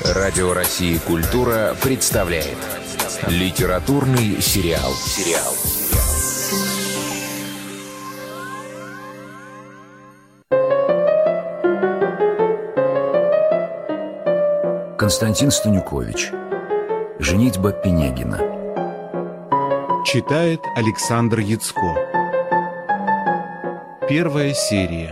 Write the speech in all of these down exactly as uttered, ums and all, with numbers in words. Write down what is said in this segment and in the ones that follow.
Радио России «Культура» представляет литературный сериал. Сериал. Константин Станюкович. «Женитьба Пинегина». Читает Александр Яцко. Первая серия.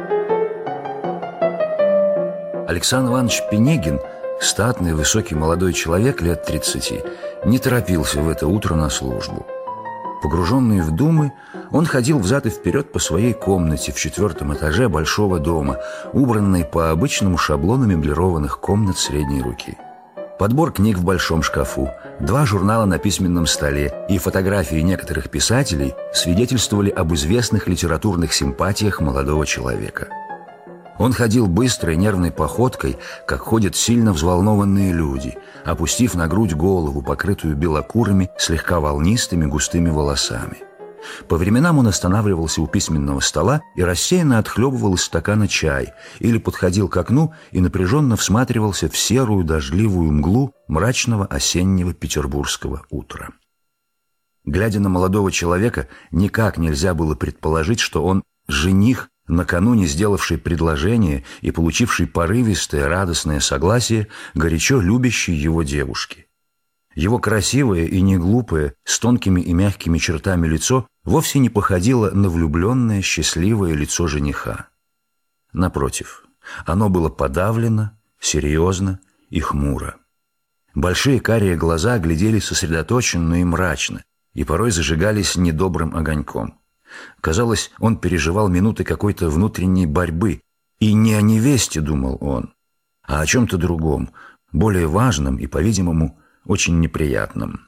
Александр Иванович Пинегин, статный, высокий молодой человек лет тридцати, не торопился в это утро на службу. Погруженный в думы, он ходил взад и вперед по своей комнате в четвертом этаже большого дома, убранной по обычному шаблону меблированных комнат средней руки. Подбор книг в большом шкафу, два журнала на письменном столе и фотографии некоторых писателей свидетельствовали об известных литературных симпатиях молодого человека. Он ходил быстрой нервной походкой, как ходят сильно взволнованные люди, опустив на грудь голову, покрытую белокурыми, слегка волнистыми густыми волосами. По временам он останавливался у письменного стола и рассеянно отхлебывал из стакана чай или подходил к окну и напряженно всматривался в серую дождливую мглу мрачного осеннего петербургского утра. Глядя на молодого человека, никак нельзя было предположить, что он жених, накануне сделавший предложение и получивший порывистое, радостное согласие горячо любящей его девушки. Его красивое и неглупое, с тонкими и мягкими чертами лицо вовсе не походило на влюбленное, счастливое лицо жениха. Напротив, оно было подавлено, серьезно и хмуро. Большие карие глаза глядели сосредоточенно и мрачно, и порой зажигались недобрым огоньком. Казалось, он переживал минуты какой-то внутренней борьбы, и не о невесте думал он, а о чем-то другом, более важном и, по-видимому, очень неприятном.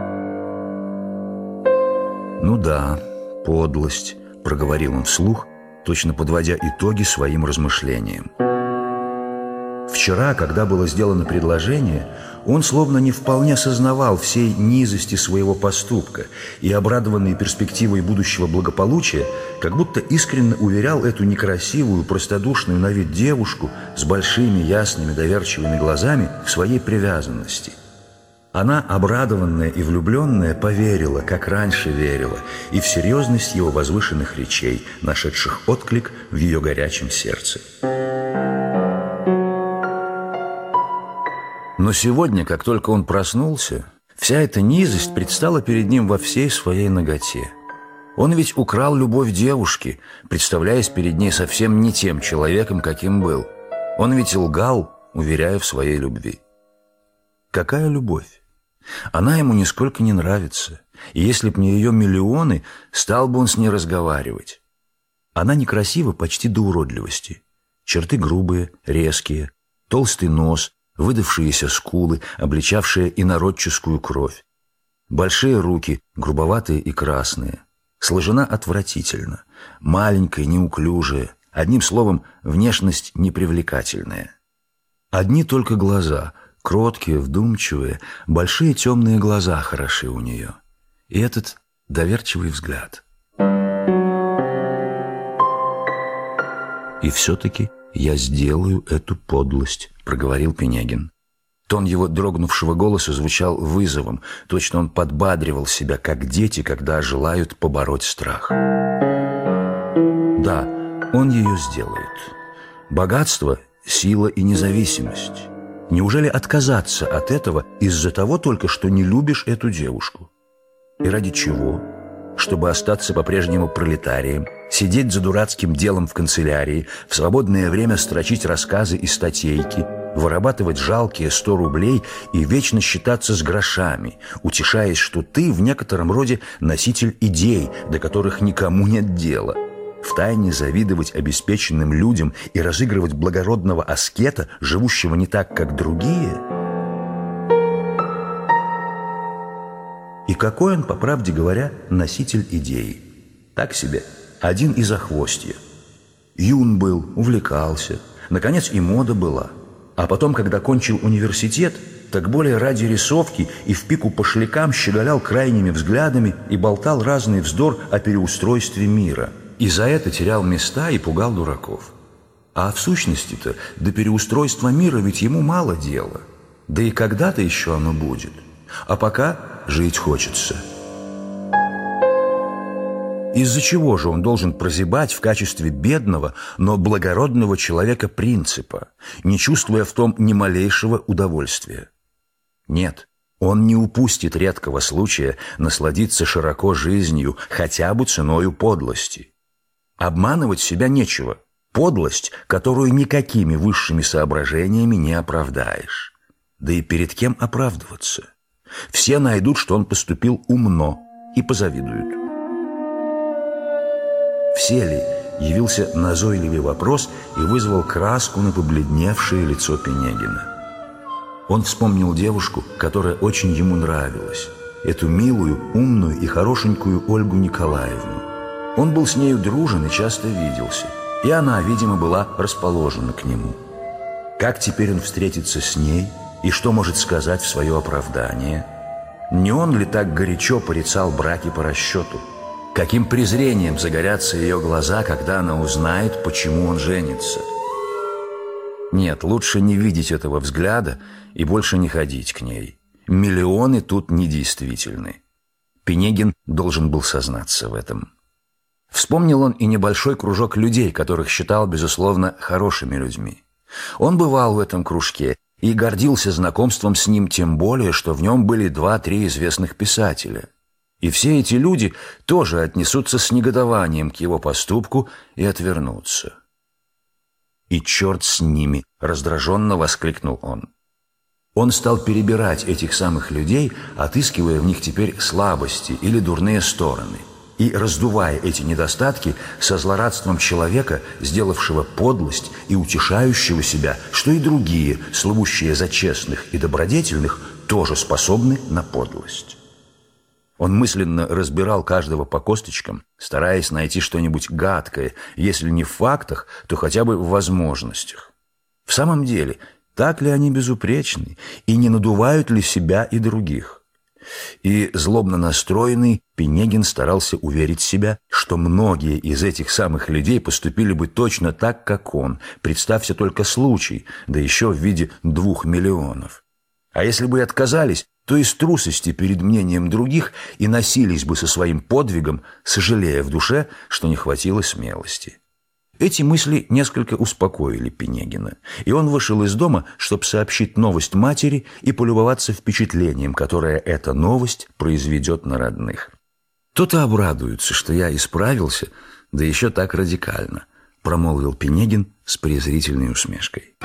«Ну да, подлость», — проговорил он вслух, точно подводя итоги своим размышлениям. Вчера, когда было сделано предложение, он словно не вполне сознавал всей низости своего поступка и, обрадованный перспективой будущего благополучия, как будто искренне уверял эту некрасивую, простодушную на вид девушку с большими, ясными, доверчивыми глазами в своей привязанности. Она, обрадованная и влюбленная, поверила, как раньше верила, и в серьезность его возвышенных речей, нашедших отклик в ее горячем сердце. Но сегодня, как только он проснулся, вся эта низость предстала перед ним во всей своей наготе. Он ведь украл любовь девушки, представляясь перед ней совсем не тем человеком, каким был. Он ведь лгал, уверяя в своей любви. Какая любовь? Она ему нисколько не нравится, и если б не ее миллионы, стал бы он с ней разговаривать. Она некрасива почти до уродливости. Черты грубые, резкие, толстый нос, выдавшиеся скулы, обличавшие инородческую кровь. Большие руки, грубоватые и красные. Сложена отвратительно, маленькая, неуклюжая, одним словом, внешность непривлекательная. Одни только глаза, кроткие, вдумчивые, большие темные глаза хороши у нее. И этот доверчивый взгляд. И все-таки «я сделаю эту подлость», — проговорил Пинегин. Тон его дрогнувшего голоса звучал вызовом, точно он подбадривал себя, как дети, когда желают побороть страх. Да, он ее сделает. Богатство, сила и независимость. Неужели отказаться от этого из-за того только, что не любишь эту девушку? И ради чего? Чтобы остаться по-прежнему пролетарием, сидеть за дурацким делом в канцелярии, в свободное время строчить рассказы и статейки, вырабатывать жалкие сто рублей и вечно считаться с грошами, утешаясь, что ты в некотором роде носитель идей, до которых никому нет дела, втайне завидовать обеспеченным людям и разыгрывать благородного аскета, живущего не так, как другие? И какой он, по правде говоря, носитель идей? Так себе, один из охвостья. Юн был, увлекался, наконец и мода была. А потом, когда кончил университет, так более ради рисовки и в пику пошлякам щеголял крайними взглядами и болтал разный вздор о переустройстве мира. И за это терял места и пугал дураков. А в сущности-то до переустройства мира ведь ему мало дела. Да и когда-то еще оно будет. А пока жить хочется. Из-за чего же он должен прозябать в качестве бедного, но благородного человека-принципа, не чувствуя в том ни малейшего удовольствия? Нет, он не упустит редкого случая насладиться широко жизнью, хотя бы ценою подлости. Обманывать себя нечего. Подлость, которую никакими высшими соображениями не оправдаешь. Да и перед кем оправдываться? Все найдут, что он поступил умно, и позавидуют. «Все ли?» – явился назойливый вопрос и вызвал краску на побледневшее лицо Пинегина. Он вспомнил девушку, которая очень ему нравилась, эту милую, умную и хорошенькую Ольгу Николаевну. Он был с нею дружен и часто виделся, и она, видимо, была расположена к нему. Как теперь он встретится с ней и что может сказать в свое оправдание? Не он ли так горячо порицал браки по расчету? Каким презрением загорятся ее глаза, когда она узнает, почему он женится? Нет, лучше не видеть этого взгляда и больше не ходить к ней. Миллионы тут недействительны. Пинегин должен был сознаться в этом. Вспомнил он и небольшой кружок людей, которых считал, безусловно, хорошими людьми. Он бывал в этом кружке и гордился знакомством с ним, тем более, что в нем были два-три известных писателя. И все эти люди тоже отнесутся с негодованием к его поступку и отвернутся. «И черт с ними!» – раздраженно воскликнул он. Он стал перебирать этих самых людей, отыскивая в них теперь слабости или дурные стороны, и раздувая эти недостатки со злорадством человека, сделавшего подлость и утешающего себя, что и другие, слывущие за честных и добродетельных, тоже способны на подлость. Он мысленно разбирал каждого по косточкам, стараясь найти что-нибудь гадкое, если не в фактах, то хотя бы в возможностях. В самом деле, так ли они безупречны, и не надувают ли себя и других? И злобно настроенный Пинегин старался уверить себя, что многие из этих самых людей поступили бы точно так, как он, представься только случай, да еще в виде двух миллионов. А если бы и отказались, то из трусости перед мнением других и носились бы со своим подвигом, сожалея в душе, что не хватило смелости. Эти мысли несколько успокоили Пинегина, и он вышел из дома, чтобы сообщить новость матери и полюбоваться впечатлением, которое эта новость произведет на родных. «То-то обрадуются, что я исправился, да еще так радикально», промолвил Пинегин с презрительной усмешкой.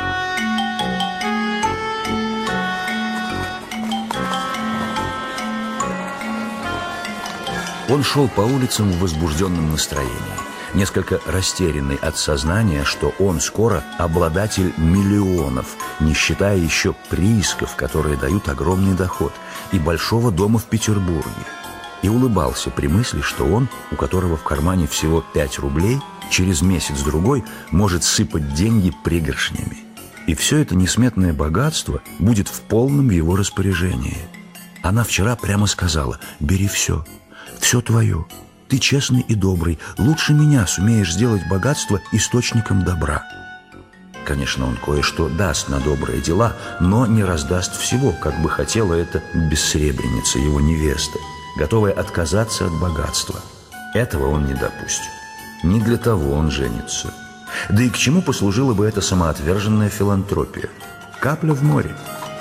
Он шел по улицам в возбужденном настроении, несколько растерянный от сознания, что он скоро обладатель миллионов, не считая еще приисков, которые дают огромный доход, и большого дома в Петербурге. И улыбался при мысли, что он, у которого в кармане всего пять рублей, через месяц-другой может сыпать деньги пригоршнями. И все это несметное богатство будет в полном его распоряжении. Она вчера прямо сказала: «Бери все, все твое. Ты честный и добрый, лучше меня сумеешь сделать богатство источником добра». Конечно, он кое-что даст на добрые дела, но не раздаст всего, как бы хотела это бессребреница, его невеста, готовая отказаться от богатства. Этого он не допустит. Не для того он женится. Да и к чему послужила бы эта самоотверженная филантропия? Капля в море.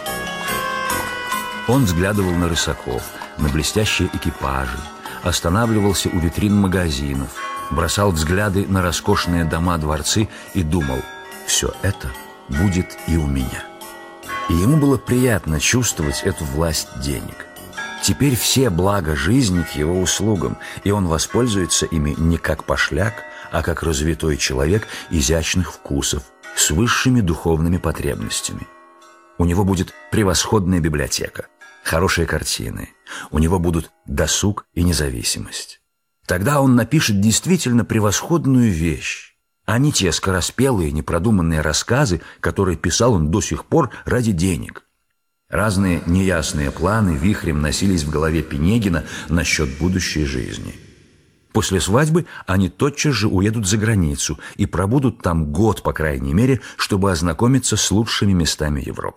Он взглядывал на рысаков, на блестящие экипажи, останавливался у витрин магазинов, бросал взгляды на роскошные дома-дворцы и думал: все это будет и у меня. И ему было приятно чувствовать эту власть денег. Теперь все блага жизни к его услугам, и он воспользуется ими не как пошляк, а как развитой человек изящных вкусов, с высшими духовными потребностями. У него будет превосходная библиотека, хорошие картины, у него будут досуг и независимость. Тогда он напишет действительно превосходную вещь, а не те скороспелые, непродуманные рассказы, которые писал он до сих пор ради денег. Разные неясные планы вихрем носились в голове Пинегина насчет будущей жизни. После свадьбы они тотчас же уедут за границу и пробудут там год, по крайней мере, чтобы ознакомиться с лучшими местами Европы.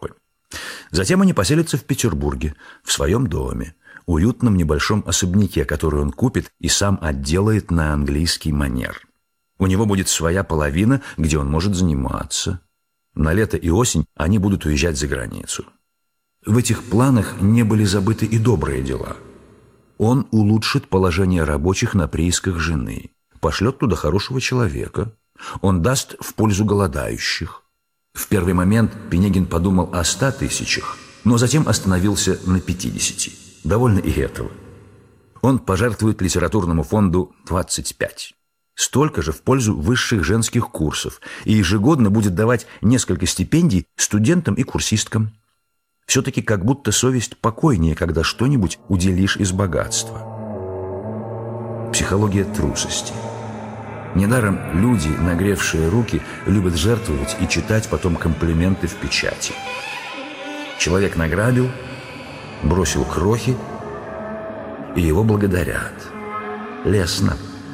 Затем они поселятся в Петербурге, в своем доме, уютном небольшом особняке, который он купит и сам отделает на английский манер. У него будет своя половина, где он может заниматься. На лето и осень они будут уезжать за границу. В этих планах не были забыты и добрые дела. Он улучшит положение рабочих на приисках жены, пошлет туда хорошего человека, он даст в пользу голодающих. В первый момент Пинегин подумал о ста тысячах, но затем остановился на пятидесяти. Довольно и этого. Он пожертвует литературному фонду двадцать пять. Столько же в пользу высших женских курсов и ежегодно будет давать несколько стипендий студентам и курсисткам. Все-таки как будто совесть покойнее, когда что-нибудь уделишь из богатства. Психология трусости. Недаром люди, нагревшие руки, любят жертвовать и читать потом комплименты в печати. Человек награбил, бросил крохи, и его благодарят. Лестно.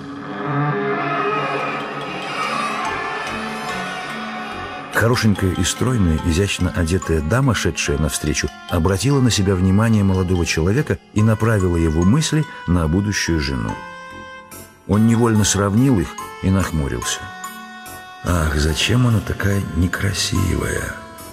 Хорошенькая и стройная, изящно одетая дама, шедшая навстречу, обратила на себя внимание молодого человека и направила его мысли на будущую жену. Он невольно сравнил их и нахмурился. Ах, зачем она такая некрасивая?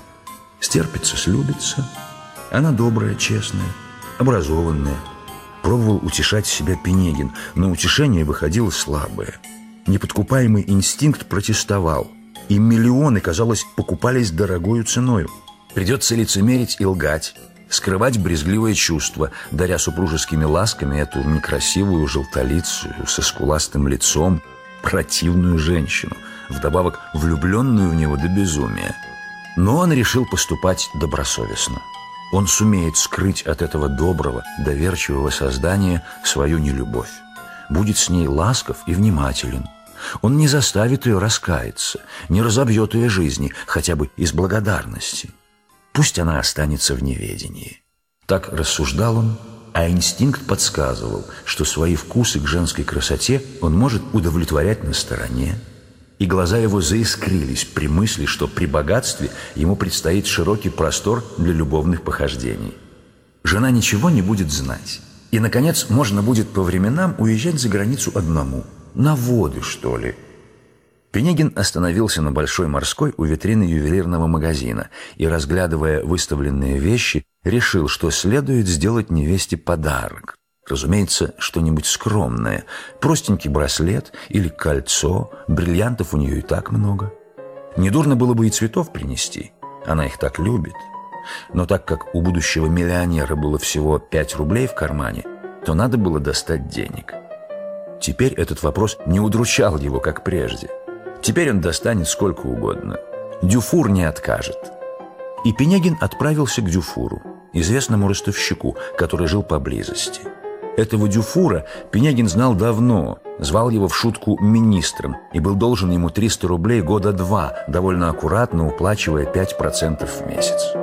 Стерпится, слюбится. Она добрая, честная, образованная. Пробовал утешать себя Пинегин, но утешение выходило слабое. Неподкупаемый инстинкт протестовал. И миллионы, казалось, покупались дорогою ценою. Придется лицемерить и лгать, скрывать брезгливое чувство, даря супружескими ласками эту некрасивую желтолицую со скуластым лицом противную женщину, вдобавок влюбленную в него до безумия. Но он решил поступать добросовестно. Он сумеет скрыть от этого доброго, доверчивого создания свою нелюбовь. Будет с ней ласков и внимателен. Он не заставит ее раскаяться, не разобьет ее жизни, хотя бы из благодарности. Пусть она останется в неведении. Так рассуждал он, а инстинкт подсказывал, что свои вкусы к женской красоте он может удовлетворять на стороне. И глаза его заискрились при мысли, что при богатстве ему предстоит широкий простор для любовных похождений. Жена ничего не будет знать. И, наконец, можно будет по временам уезжать за границу одному. На воды, что ли? Пинегин остановился на Большой Морской у витрины ювелирного магазина и, разглядывая выставленные вещи, решил, что следует сделать невесте подарок. Разумеется, что-нибудь скромное. Простенький браслет или кольцо. Бриллиантов у нее и так много. Недурно было бы и цветов принести. Она их так любит. Но так как у будущего миллионера было всего пять рублей в кармане, то надо было достать денег. Теперь этот вопрос не удручал его, как прежде. Теперь он достанет сколько угодно. Дюфур не откажет. И Пинегин отправился к Дюфуру, известному ростовщику, который жил поблизости. Этого Дюфура Пинегин знал давно, звал его в шутку министром и был должен ему триста рублей года два, довольно аккуратно уплачивая пять процентов в месяц.